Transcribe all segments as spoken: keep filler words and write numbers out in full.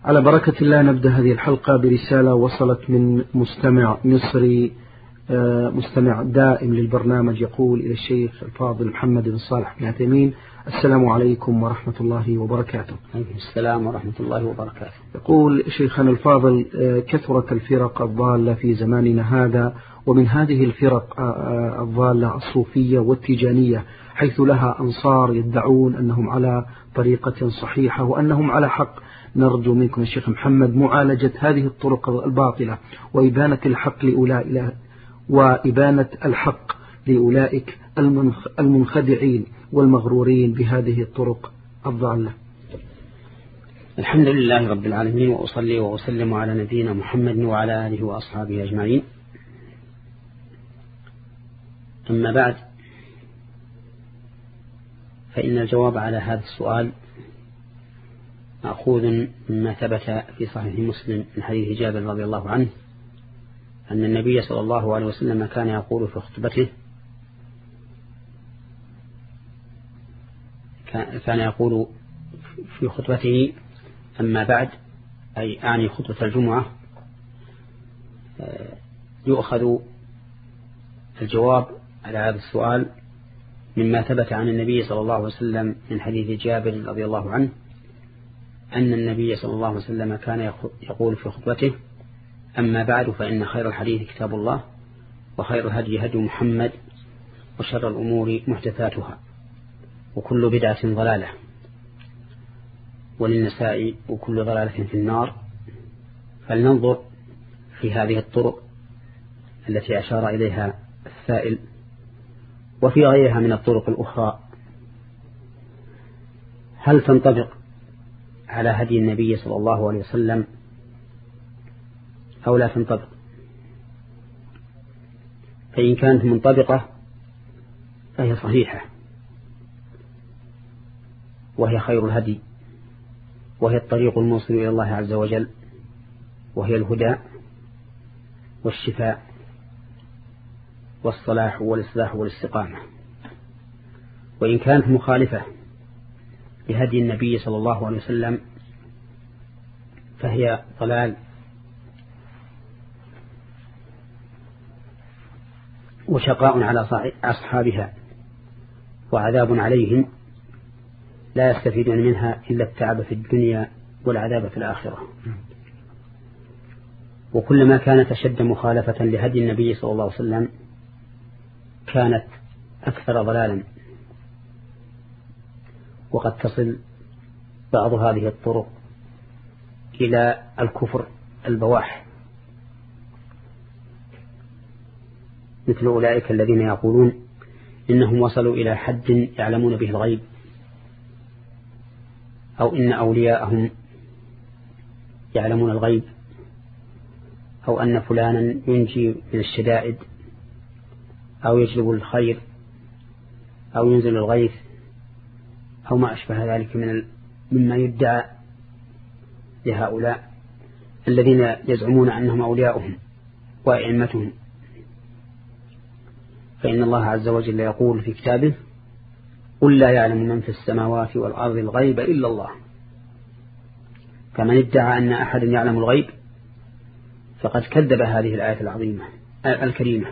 على بركة الله نبدأ هذه الحلقة برسالة وصلت من مستمع مصري مستمع دائم للبرنامج، يقول إلى الشيخ الفاضل محمد بن صالح بن عثيمين: السلام عليكم ورحمة الله وبركاته. عليكم السلام ورحمة الله وبركاته. يقول شيخنا الفاضل: كثرت الفرق الضالة في زماننا هذا، ومن هذه الفرق الضالة الصوفية والتيجانية، حيث لها أنصار يدعون أنهم على طريقة صحيحة وأنهم على حق. نرجو منكم يا شيخ محمد معالجة هذه الطرق الباطلة وإبانة الحق لأولئك وإبانة الحق لأولئك المنخدعين والمغرورين بهذه الطرق الضالة. الحمد لله رب العالمين، وأصلي وأسلم على نبينا محمد وعلى آله وأصحابه أجمعين. أما بعد، فإن الجواب على هذا السؤال مأخوذ مما ثبت في صحيح مسلم من حديث جابر رضي الله عنه أن النبي صلى الله عليه وسلم كان يقول في خطبته كان يقول في خطبته أما بعد، أي أعني خطبة الجمعة، يؤخذ الجواب على هذا السؤال مما ثبت عن النبي صلى الله عليه وسلم من حديث جابر رضي الله عنه أن النبي صلى الله عليه وسلم كان يقول في خطبته: أما بعد، فإن خير الحديث كتاب الله، وخير الهدي هدي محمد، وشر الأمور محدثاتها، وكل بدعة ضلالة، وللنساء وكل ضلالة في النار. فلننظر في هذه الطرق التي أشار إليها السائل وفي غيرها من الطرق الأخرى، هل تنطبق على هدي النبي صلى الله عليه وسلم أو لا تنطبق؟ فإن كانت منطبقة فهي صحيحة، وهي خير الهدي، وهي الطريق الموصل إلى الله عز وجل، وهي الهدى والشفاء والصلاح والإصلاح والاستقامة. وإن كانت مخالفة لهدي النبي صلى الله عليه وسلم فهي ضلال وشقاء على أصحابها وعذاب عليهم لا يستفيدون منها إلا التعب في الدنيا والعذاب في الآخرة. وكلما كانت أشد مخالفة لهدي النبي صلى الله عليه وسلم كانت أكثر ضلالا، وقد تصل بعض هذه الطرق إلى الكفر البواح، مثل أولئك الذين يقولون إنهم وصلوا إلى حد يعلمون به الغيب، أو إن أولياءهم يعلمون الغيب، أو أن فلانا ينجي من الشدائد، أو يجلب الخير، أو ينزل الغيث، أو ما أشبه ذلك من مما يدعى لهؤلاء الذين يزعمون أنهم أولياؤهم وأئمتهم. فإن الله عز وجل يقول في كتابه: قل لا يعلم من في السماوات والأرض الغيب إلا الله. فمن ادعى أن أحدا يعلم الغيب فقد كذب هذه الآية العظيمة الكريمة.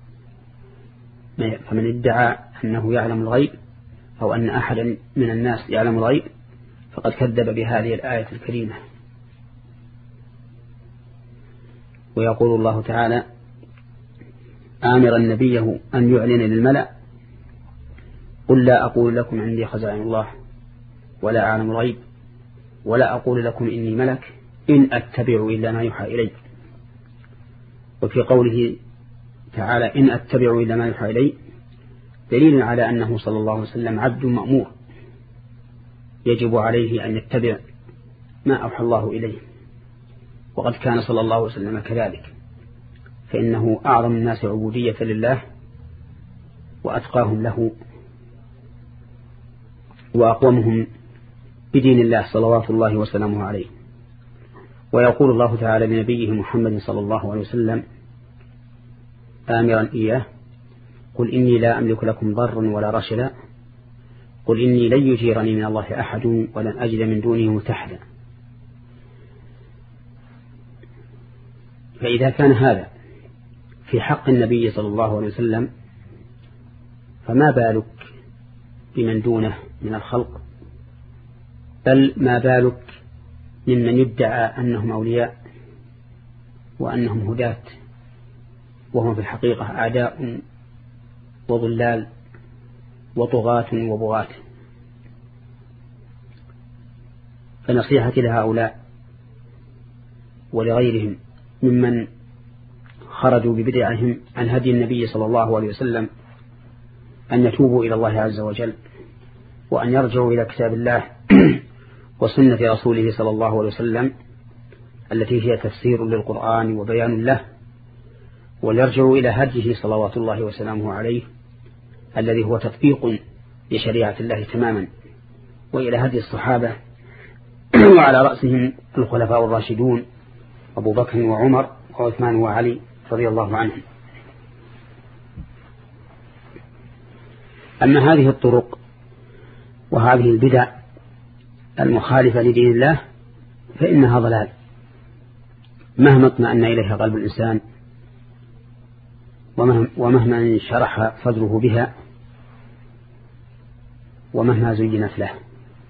فمن ادعى أنه يعلم الغيب أو أن أحدا من الناس يعلم الغيب فقد كذب بهذه الآية الكريمة. ويقول الله تعالى آمرا نبيه أن يعلن للملأ: قل لا أقول لكم عندي خزائن الله ولا أعلم الغيب ولا أقول لكم إني ملك إن أتبع إلا ما يوحى إلي. وفي قوله تعالى إن أتبع إلا ما يوحى إلي دليل على أنه صلى الله عليه وسلم عبد مأمور يجب عليه أن يتبع ما أوحى الله إليه، وقد كان صلى الله عليه وسلم كذلك، فإنه أعظم الناس عبودية لله وأتقاهم له وأقومهم بدين الله صلوات الله وسلامه عليه. ويقول الله تعالى لنبيه محمد صلى الله عليه وسلم آمرا إياه: قل إني لا أملك لكم ضرا ولا رشدا، قل إني لن يجيرني من الله أحد ولن أجد من دونه ملتحدا. فإذا كان هذا في حق النبي صلى الله عليه وسلم فما بالك بمن دونه من الخلق، بل ما بالك ممن يدعى أنهم أولياء وأنهم هداة وهم في الحقيقة أعداء وضلال وطغاة وبغاة. فنصيحتي لهؤلاء ولغيرهم ممن خرجوا ببدعهم عن هدي النبي صلى الله عليه وسلم أن يتوبوا إلى الله عز وجل، وأن يرجعوا إلى كتاب الله وسنة رسوله صلى الله عليه وسلم التي هي تفسير للقرآن وبيان له، وليرجعوا إلى هديه صلوات الله وسلامه عليه الذي هو تطبيق لشريعة الله تماما، وإلى هدي الصحابة وعلى رأسهم الخلفاء الراشدون أبو بكر وعمر وعثمان وعلي رضي الله عنهم. أما هذه الطرق وهذه البدع المخالفة لدين الله فإنها ضلال مهما اطمأن إليها قلب الإنسان ومهما انشرح صدره بها ومهما زينت له،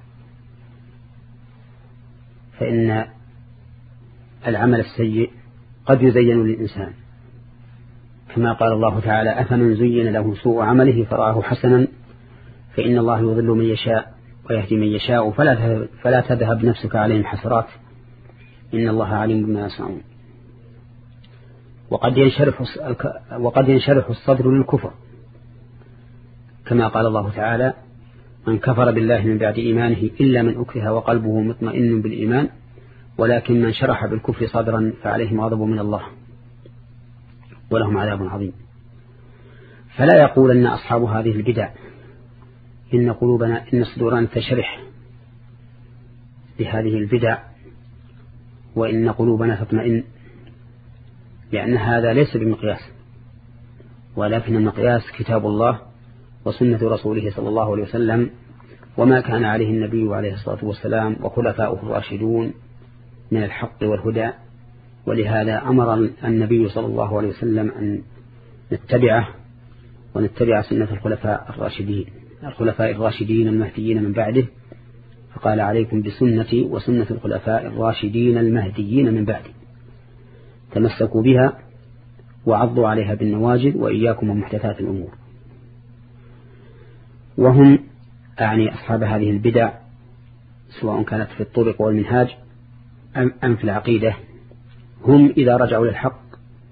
فإن العمل السيء قد يزين للإنسان كما قال الله تعالى: أفمن زين له سوء عمله فرآه حسنا فإن الله يضل من يشاء ويهدي من يشاء فلا فلا تذهب نفسك عليهم حسرات إن الله عليم بما يصنعون. وقد ينشرح وقد ينشرح الصدر للكفر كما قال الله تعالى: من كفر بالله من بعد إيمانه إلا من أكره وقلبه مطمئن بالإيمان ولكن من شرح بالكفر صدرا فعليهم غضب من الله ولهم عذاب عظيم. فلا يقول أن أصحاب هذه البدع إن قلوبنا إن صدورنا تشرح بهذه البدع وإن قلوبنا تطمئن، لأن هذا ليس بمقياس، ولكن المقياس كتاب الله وسنة رسوله صلى الله عليه وسلم وما كان عليه النبي عليه الصلاة والسلام وخلفاؤه الراشدون من الحق والهدى. ولهذا أمر النبي صلى الله عليه وسلم أن نتبعه ونتبع سنة الخلفاء الراشدين الخلفاء الراشدين المهديين من بعده، فقال: عليكم بسنتي وسنة الخلفاء الراشدين المهديين من بعده، تمسكوا بها وعضوا عليها بالنواجذ وإياكم ومحدثات الأمور. وهم أعني أصحاب هذه البدع سواء كانت في الطرق والمنهاج أم في العقيدة، هم إذا رجعوا للحق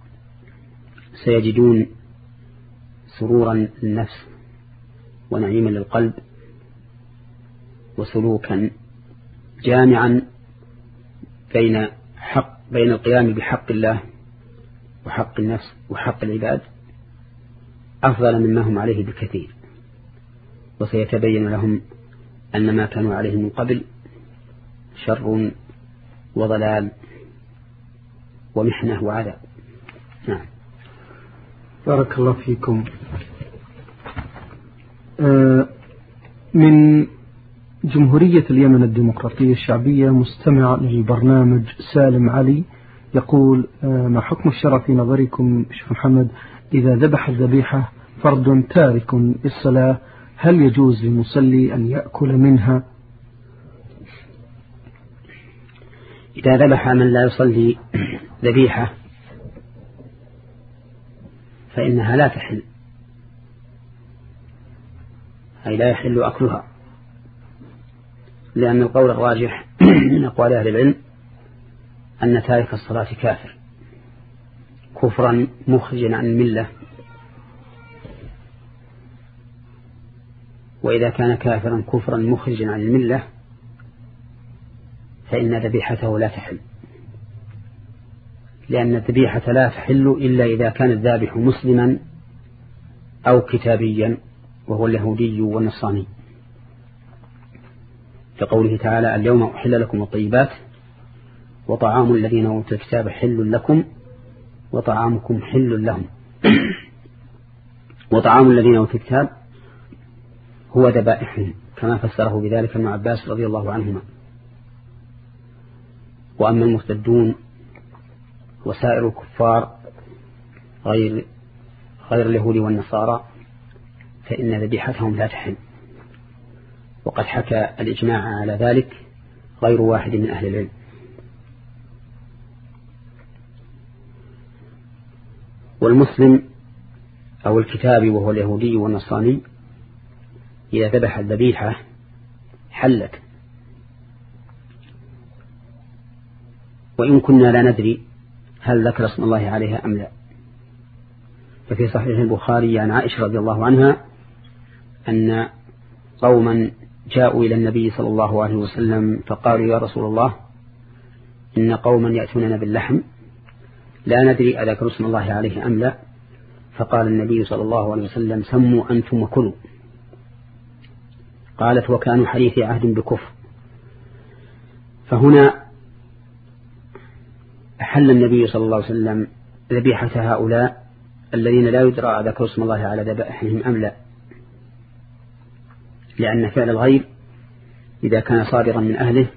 سيجدون سرورا للنفس ونعيما للقلب وسلوكا جامعا بين حق بين القيام بحق الله وحق النفس وحق العباد أفضل مما هم عليه بكثير. وسيتبين لهم أن ما كانوا عليه من قبل شر وضلال ومحنة وعذاب. نعم. بارك الله فيكم. من جمهورية اليمن الديمقراطية الشعبية مستمع للبرنامج سالم علي يقول: ما حكم الشرع في نظركم شيخ محمد إذا ذبح الذبيحة فرد تارك الصلاة، هل يجوز للمصلي أن يأكل منها؟ إذا ذبح من لا يصلي ذبيحة فإنها لا تحل، أي لا يحل أكلها، لأن القول الراجح من أقوال أهل العلم أن تارك الصلاة كافر كفرا مخرجا عن الملة، وإذا كان كافرا كفرا مخرجا عن الملة فإن ذبيحته لا تحل، لأن الذبيحة لا تحل إلا إذا كان الذابح مسلما أو كتابيا وهو اليهودي والنصراني، كقوله تعالى: اليوم أحل لكم الطيبات وطعام الذين أوتوا الكتاب حل لكم وطعامكم حل لهم. وطعام الذين أوتوا الكتاب هو ذبائحهم كما فسره بذلك ابن عباس رضي الله عنهما. وأما المرتدون وسائر الكفار غير غير اليهود والنصارى فإن ذبيحتهم لا تحل، وقد حكى الإجماع على ذلك غير واحد من أهل العلم. والمسلم أو الكتابي وهو اليهودي والنصراني إذا ذبح الذبيحة حلت، وإن كنا لا ندري هل ذكر اسم الله عليها أم لا. ففي صحيح البخاري عن عائشة رضي الله عنها أن قوما جاءوا إلى النبي صلى الله عليه وسلم فقالوا يا رسول الله إن قوما يأتوننا باللحم لا ندري أذكر اسم الله عليه أم لا، فقال النبي صلى الله عليه وسلم سموا أنتم وكلوا. قالت وكانوا حديث عهد بكفر. فهنا أحل النبي صلى الله عليه وسلم ذبيحة هؤلاء الذين لا يدرى ذكر اسم الله على ذبائحهم أم لا، لأن فعل الغير إذا كان صادرا من أهله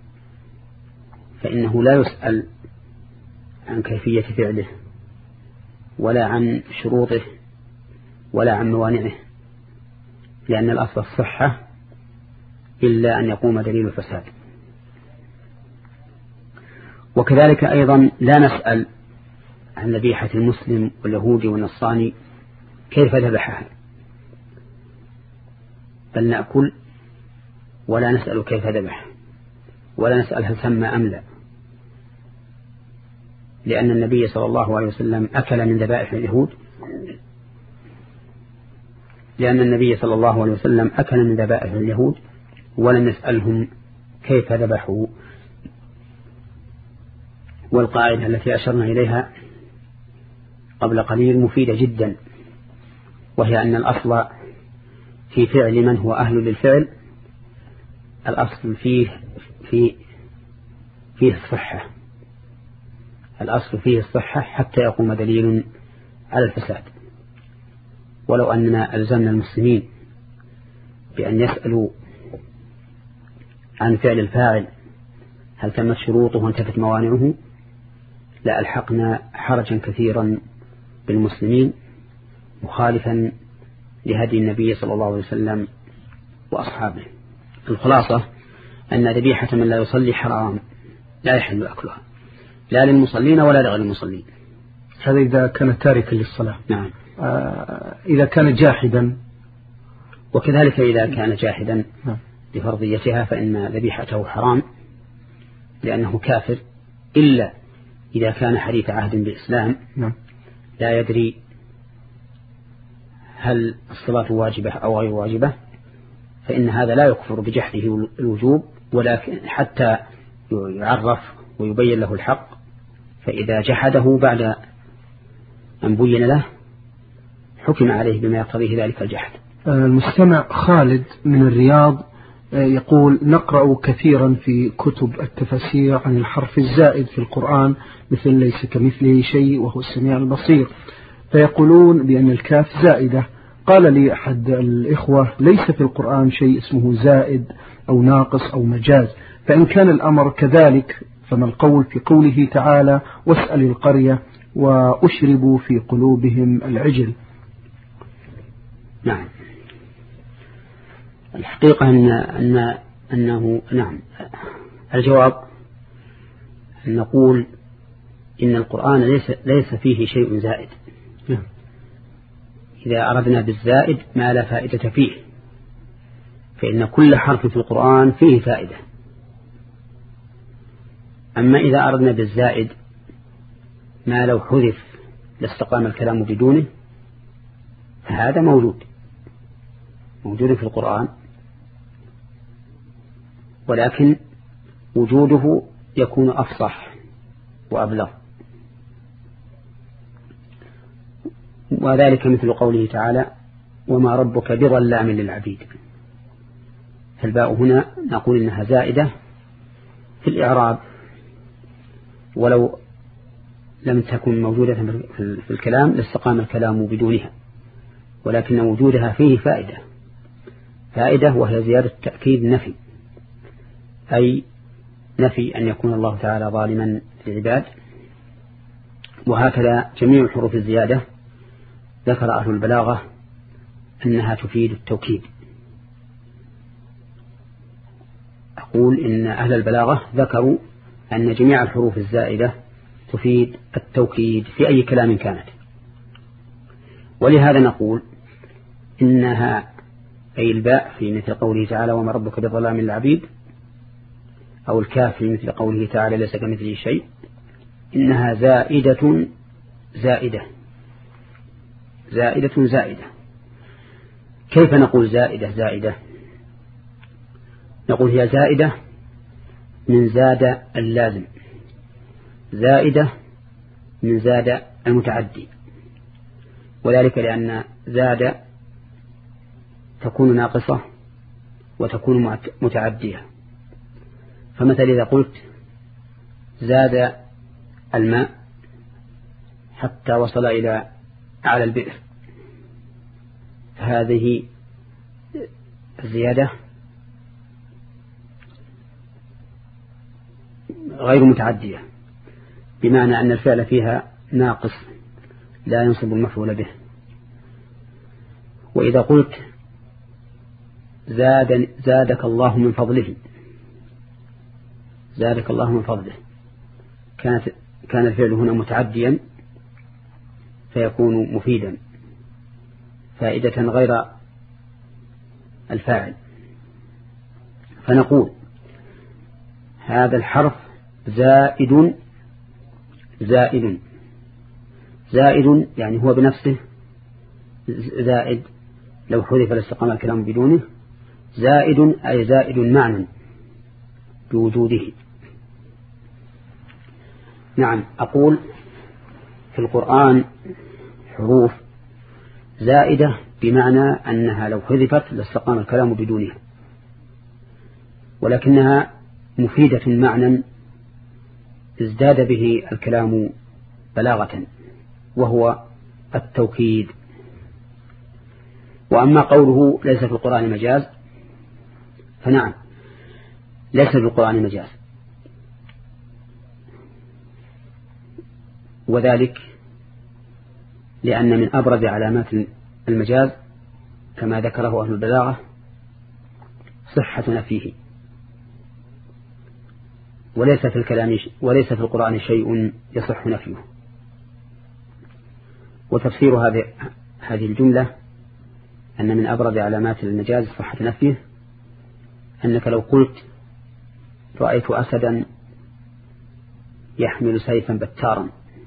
فإنه لا يسأل عن كيفية فعله ولا عن شروطه ولا عن موانعه، لأن الأصل الصحة إلا أن يقوم دليل الفساد. وكذلك أيضا لا نسأل عن ذبيحة المسلم واليهودي والنصراني كيف ذبحها، بل نأكل ولا نسأل كيف ذبح، ولا نسأل هل سمى أم لا، لأن النبي صلى الله عليه وسلم أكل من ذبائح اليهود لأن النبي صلى الله عليه وسلم أكل من ذبائح اليهود ولم يسألهم كيف ذبحوا. والقاعدة التي أشرنا إليها قبل قليل مفيدة جدا، وهي أن الأصل في فعل من هو أهل للفعل الأصل فيه في فيه الصحة، الأصل فيه الصحة حتى يقوم دليل على الفساد. ولو أننا ألزمنا المسلمين بأن يسألوا عن فعل الفاعل هل تمت شروطه وانتفت موانعه لا ألحقنا حرجا كثيرا بالمسلمين مخالفا لهدي النبي صلى الله عليه وسلم وأصحابه. الخلاصة أن ذبيحة من لا يصلي حرام لا يحل أكلها لا للمصلين ولا لغير المصلين. هذا إذا كان تاركا للصلاة. نعم. آه إذا كان جاحدا، وكذلك إذا كان جاحدا نعم. لفرضيتها فإن ذبيحته حرام لأنه كافر، إلا إذا كان حديث عهد بالإسلام نعم. لا يدري هل الصلاة واجبة أو غير واجبة، فإن هذا لا يكفر بجحده الوجوب، ولكن حتى يعرف ويبين له الحق، فإذا جحده بعد أن بين له حكم عليه بما يقتضيه ذلك الجحد. المستمع خالد من الرياض يقول نقرأ كثيرا في كتب التفسير عن الحرف الزائد في القرآن مثل ليس كمثله شيء وهو السميع البصير، فيقولون بأن الكاف زائدة. قال لي أحد الإخوة ليس في القرآن شيء اسمه زائد أو ناقص أو مجاز، فإن كان الأمر كذلك فما القول في قوله تعالى واسأل القرية وأشربوا في قلوبهم العجل؟ نعم، الحقيقة أن أن أنه نعم الجواب أن نقول إن القرآن ليس ليس فيه شيء زائد. نعم. إذا أردنا بالزائد ما لا فائدة فيه، فإن كل حرف في القرآن فيه فائدة. أما إذا أردنا بالزائد ما لو حذف لاستقام الكلام بدونه، فهذا موجود موجود في القرآن، ولكن وجوده يكون أفصح وأبلغ، وذلك مثل قوله تعالى وما ربك بظلام للعبيد. فالباء هنا نقول إنها زائدة في الإعراب، ولو لم تكن موجودة في الكلام لاستقام الكلام بدونها، ولكن وجودها فيه فائدة فائدة وهي زيادة تأكيد نفي، أي نفي أن يكون الله تعالى ظالما للعباد، وهكذا جميع حروف الزيادة ذكر أهل البلاغة أنها تفيد التوكيد. أقول إن أهل البلاغة ذكروا أن جميع الحروف الزائدة تفيد التوكيد في أي كلام كانت، ولهذا نقول إنها أي الباء في مثل قوله تعالى وما ربك بظلام للعبيد، أو الكاف في مثل قوله تعالى ليس كمثله شيء، إنها زائدة زائدة زائدة زائدة. كيف نقول زائدة زائدة؟ نقول هي زائدة من زاد اللازم، زائدة من زاد المتعدي، وذلك لأن زاد تكون ناقصة وتكون متعدية. فمثل إذا قلت زاد الماء حتى وصل إلى أعلى البئر، هذه الزيادة غير متعدية، بمعنى أن الفعل فيها ناقص لا ينصب المفعول به. وإذا قلت زاد زادك الله من فضله، زادك الله من فضله، كانت كان الفعل هنا متعديا فيكون مفيدا فائدة غير الفاعل. فنقول هذا الحرف زائد زائد زائد يعني هو بنفسه زائد، لو حذف لاستقام الكلام بدونه. زائد أي زائد معنى بوجوده. نعم، أقول في القرآن حروف زائدة بمعنى أنها لو حذفت لاستقام الكلام بدونها، ولكنها مفيدة معنى ازداد به الكلام بلاغة، وهو التوكيد. وأما قوله ليس في القرآن مجاز، فنعم ليس في القرآن مجاز، وذلك لأن من أبرز علامات المجاز كما ذكره أهل البلاغة صحة نفيه، وليس في الكلام وليس في القرآن شيء يصح نفيه. وتفسير هذه هذه الجملة أن من أبرز علامات المجاز صحة نفيه أنك لو قلت رأيت أسدا يحمل سيفا بتارا،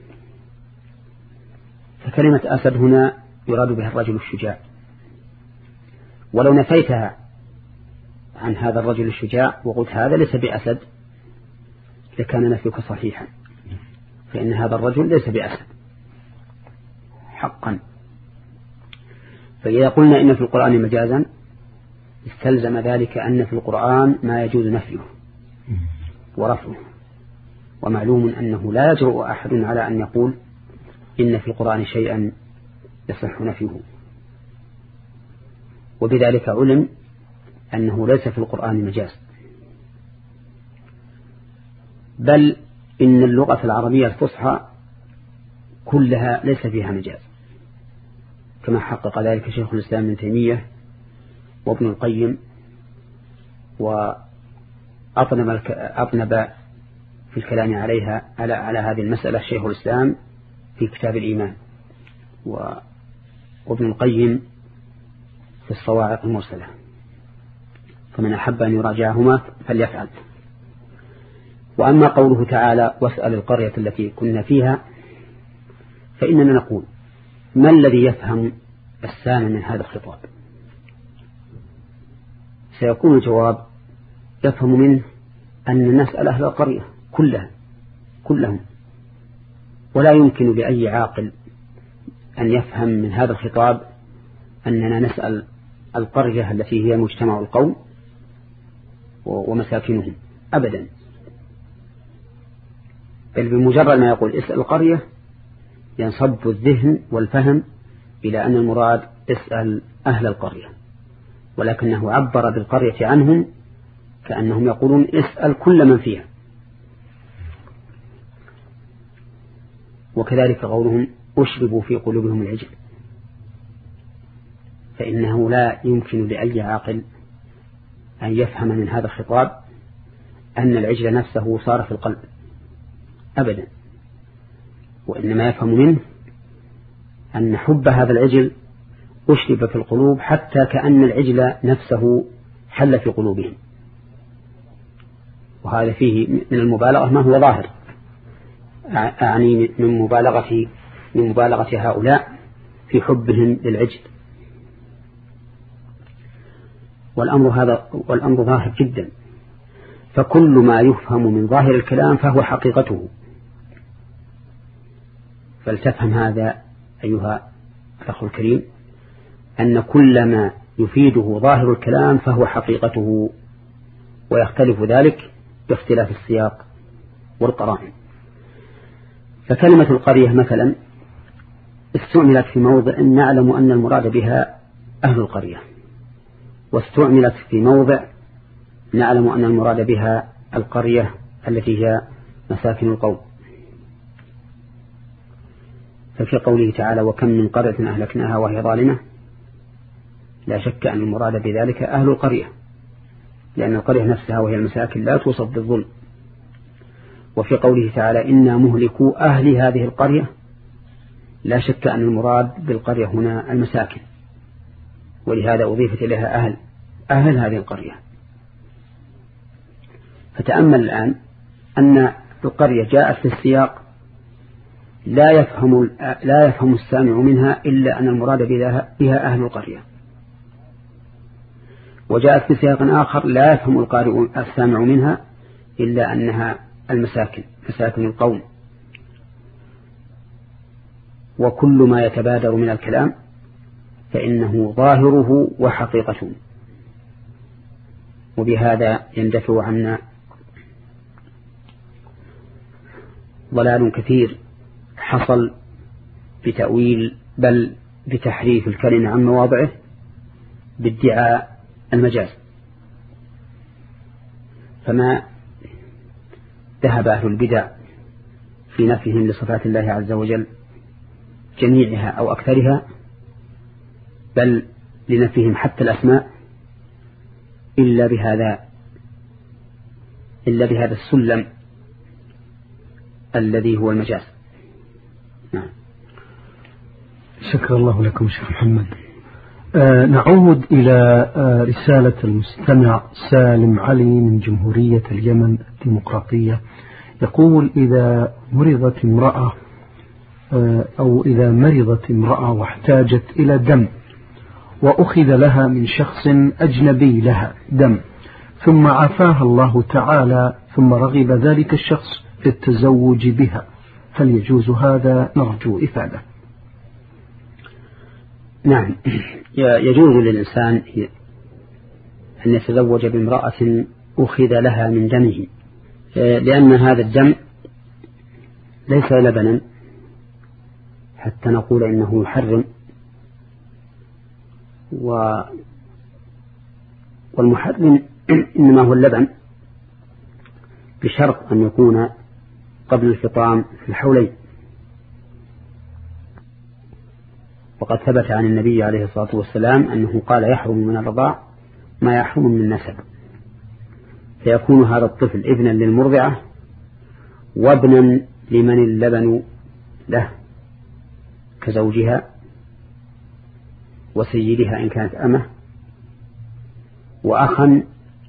فكلمة أسد هنا يراد بها الرجل الشجاع، ولو نفيتها عن هذا الرجل الشجاع وقلت هذا ليس بأسد لكان نفيك صحيحا، فإن هذا الرجل ليس بأسد حقا. فإذا قلنا إن في القرآن مجازا استلزم ذلك أن في القرآن ما يجوز نفيه ورفعه، ومعلوم أنه لا يجرؤ أحد على أن يقول إن في القرآن شيئا يصح نفيه، وبذلك علم أنه ليس في القرآن مجاز، بل إن اللغة العربية الفصحى كلها ليس فيها مجاز، كما حقق ذلك شيخ الإسلام ابن تيمية وابن القيم، وأطنب أطنب في الكلام عليها على على هذه المسألة شيخ الإسلام في كتاب الإيمان، وابن القيم في الصواعق المرسلة، فمن أحب أن يراجعهما فليفعل. وأما قوله تعالى واسأل القرية التي كنا فيها، فإننا نقول ما الذي يفهم السامع من هذا الخطاب؟ سيكون الجواب يفهم منه أن نسأل أهل القرية كلها كلهم، ولا يمكن لأي عاقل أن يفهم من هذا الخطاب أننا نسأل القرية التي هي مجتمع القوم ومساكنهم أبدا، بل بمجرد ما يقول اسأل القرية ينصب الذهن والفهم إلى أن المراد اسأل أهل القرية، ولكنه عبر بالقرية عنهم كأنهم يقولون اسأل كل من فيها. وكذلك قولهم أشربوا في قلوبهم العجل، فإنه لا يمكن لأي عاقل أن يفهم من هذا الخطاب أن العجل نفسه صار في القلب أبدا، وإنما يفهم منه أن حب هذا العجل أشرب في القلوب حتى كأن العجل نفسه حل في قلوبهم، وهذا فيه من المبالغة ما هو ظاهر، أعني من مبالغة من مبالغة هؤلاء في حبهم للعجل. والأمر هذا والأمر ظاهر جدا، فكل ما يفهم من ظاهر الكلام فهو حقيقته. فلتفهم هذا أيها الأخ الكريم، أن كل ما يفيده ظاهر الكلام فهو حقيقته، ويختلف ذلك باختلاف السياق والقرائن. فكلمة القرية مثلا استعملت في موضع نعلم أن المراد بها أهل القرية، واستعملت في موضع نعلم أن المراد بها القرية التي هي مساكن القوم. ففي قوله تعالى وكم من قرية أهلكناها وهي ظالمة، لا شك أن المراد بذلك أهل القرية، لأن القرية نفسها وهي المساكن لا توصف بالظلم. وفي قوله تعالى إنا مهلكوا أهل هذه القرية، لا شك أن المراد بالقرية هنا المساكن، ولهذا أضيفت إليها أهل أهل هذه القرية. فتأمل الآن أن القرية جاءت في السياق لا يفهم لا يفهم السامع منها إلا أن المراد بها أهل القرية، وجاءت في سياق آخر لا يفهم القارئ السامع منها إلا أنها المساكن مساكن القوم. وكل ما يتبادر من الكلام فإنه ظاهره وحقيقته، وبهذا يندفع عنا ضلال كثير حصل بتأويل بل بتحريف الكلمة عن مواضعه بادعاء المجاز. فما ذهب أهل البدع في نفيهم لصفات الله عز وجل جميعها أو أكثرها، بل لنفيهم حتى الأسماء، إلا بهذا إلا بهذا السلم الذي هو المجاز. نعم. شكر الله لكم شيخ محمد. آه نعود إلى آه رسالة المستمع سالم علي من جمهورية اليمن الديمقراطية، يقول إذا مرضت امرأة آه أو إذا مرضت امرأة واحتاجت إلى دم، وأخذ لها من شخص أجنبي لها دم، ثم عافاها الله تعالى، ثم رغب ذلك الشخص في التزوج بها، هل يجوز هذا؟ نرجو إفادة. نعم، يجوز للإنسان أن يتزوج بامرأة أخذ لها من دمه، لأن هذا الدم ليس لبنا حتى نقول إنه يحرم، والمحرم إنما هو اللبن بشرط أن يكون قبل الفطام في الحولين. وقد ثبت عن النبي عليه الصلاة والسلام أنه قال يحرم من الرضاع ما يحرم من النسب، فيكون هذا الطفل ابنا للمرضعة وابنا لمن اللبن له كزوجها وسيدها إن كانت أمه، وأخا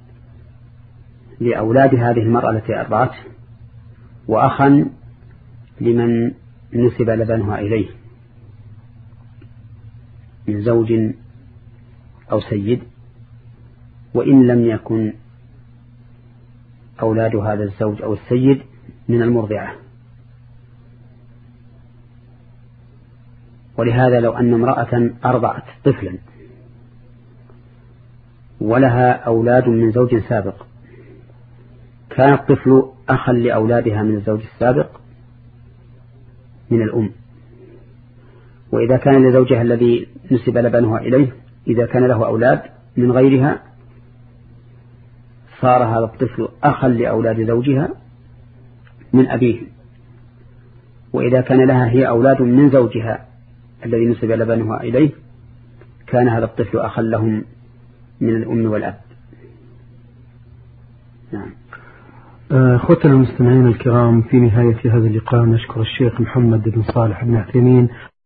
لأولاد هذه المرأة التي أرضعته، وأخا لمن نسب لبنها إليه من زوج أو سيد، وإن لم يكن أولاد هذا الزوج أو السيد من المرضعة. ولهذا لو أن امرأة أرضعت طفلا ولها أولاد من زوج سابق، كان الطفل أخا لأولادها من الزوج السابق من الأم، وإذا كان لزوجها الذي نسب لبنها إليه إذا كان له أولاد من غيرها صار هذا الطفل أخا لأولاد زوجها من أبيه. وإذا كان لها هي أولاد من زوجها الذي نسب لبنها إليه كان هذا الطفل أخا لهم من الأم والأب. نعم. أخوتنا المستمعين الكرام، في نهاية هذا اللقاء نشكر الشيخ محمد بن صالح بن عثيمين